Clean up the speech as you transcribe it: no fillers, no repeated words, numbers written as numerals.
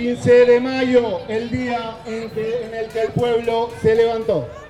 15 de mayo, el día en el que el pueblo se levantó.